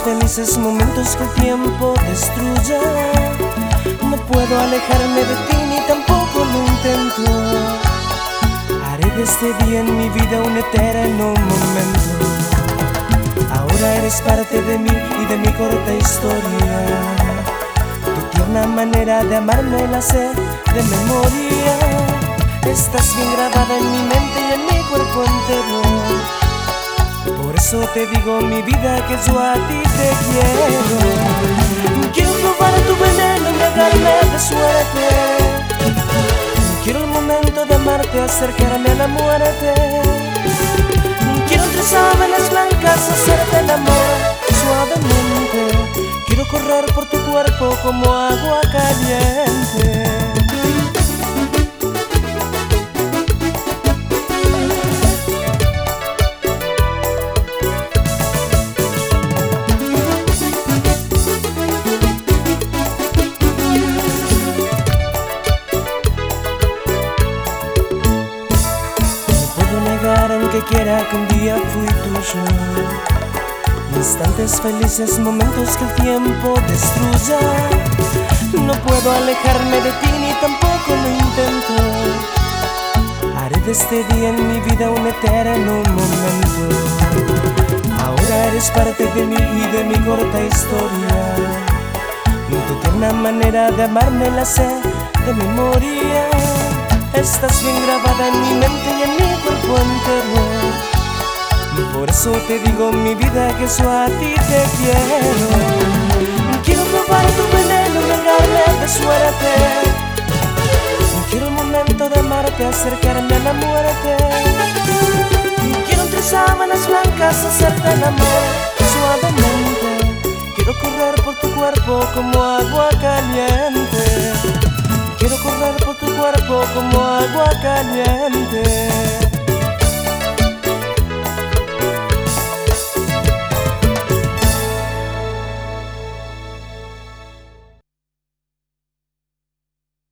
felices momentos que el tiempo destruya. No puedo alejarme de ti ni tampoco lo intento. Haré de este día en mi vida un eterno momento. Ahora eres parte de mí y de mi corta historia. Tu tierna manera de amarme la sé de memoria. Estás bien grabada en mi mente y en mi cuerpo entero. Por eso te digo mi vida que yo a ti te quiero. Quiero probar tu veneno, embriagarme de suerte. Quiero el momento de amarte, acercarme a la muerte. Quiero entre sábanas blancas hacerte el amor suavemente. Quiero correr por tu cuerpo como agua caliente. Aunque quiera que un día fui tuyo, instantes felices, momentos que el tiempo destruya. No puedo alejarme de ti ni tampoco lo intento. Haré de este día en mi vida un eterno momento. Ahora eres parte de mí y de mi corta historia. Tu tierna manera de amarme la sé de memoria. Estás bien grabada en mi mente y en mi cuerpo entero. Por eso te digo mi vida que yo a ti te quiero. Quiero probar tu veneno, embriagarme de suerte. Quiero el momento de amarte, acercarme a la muerte. Quiero entre sábanas blancas hacerte el amor suavemente. Quiero correr por tu cuerpo como agua caliente. Quiero correr por tu cuerpo como agua caliente.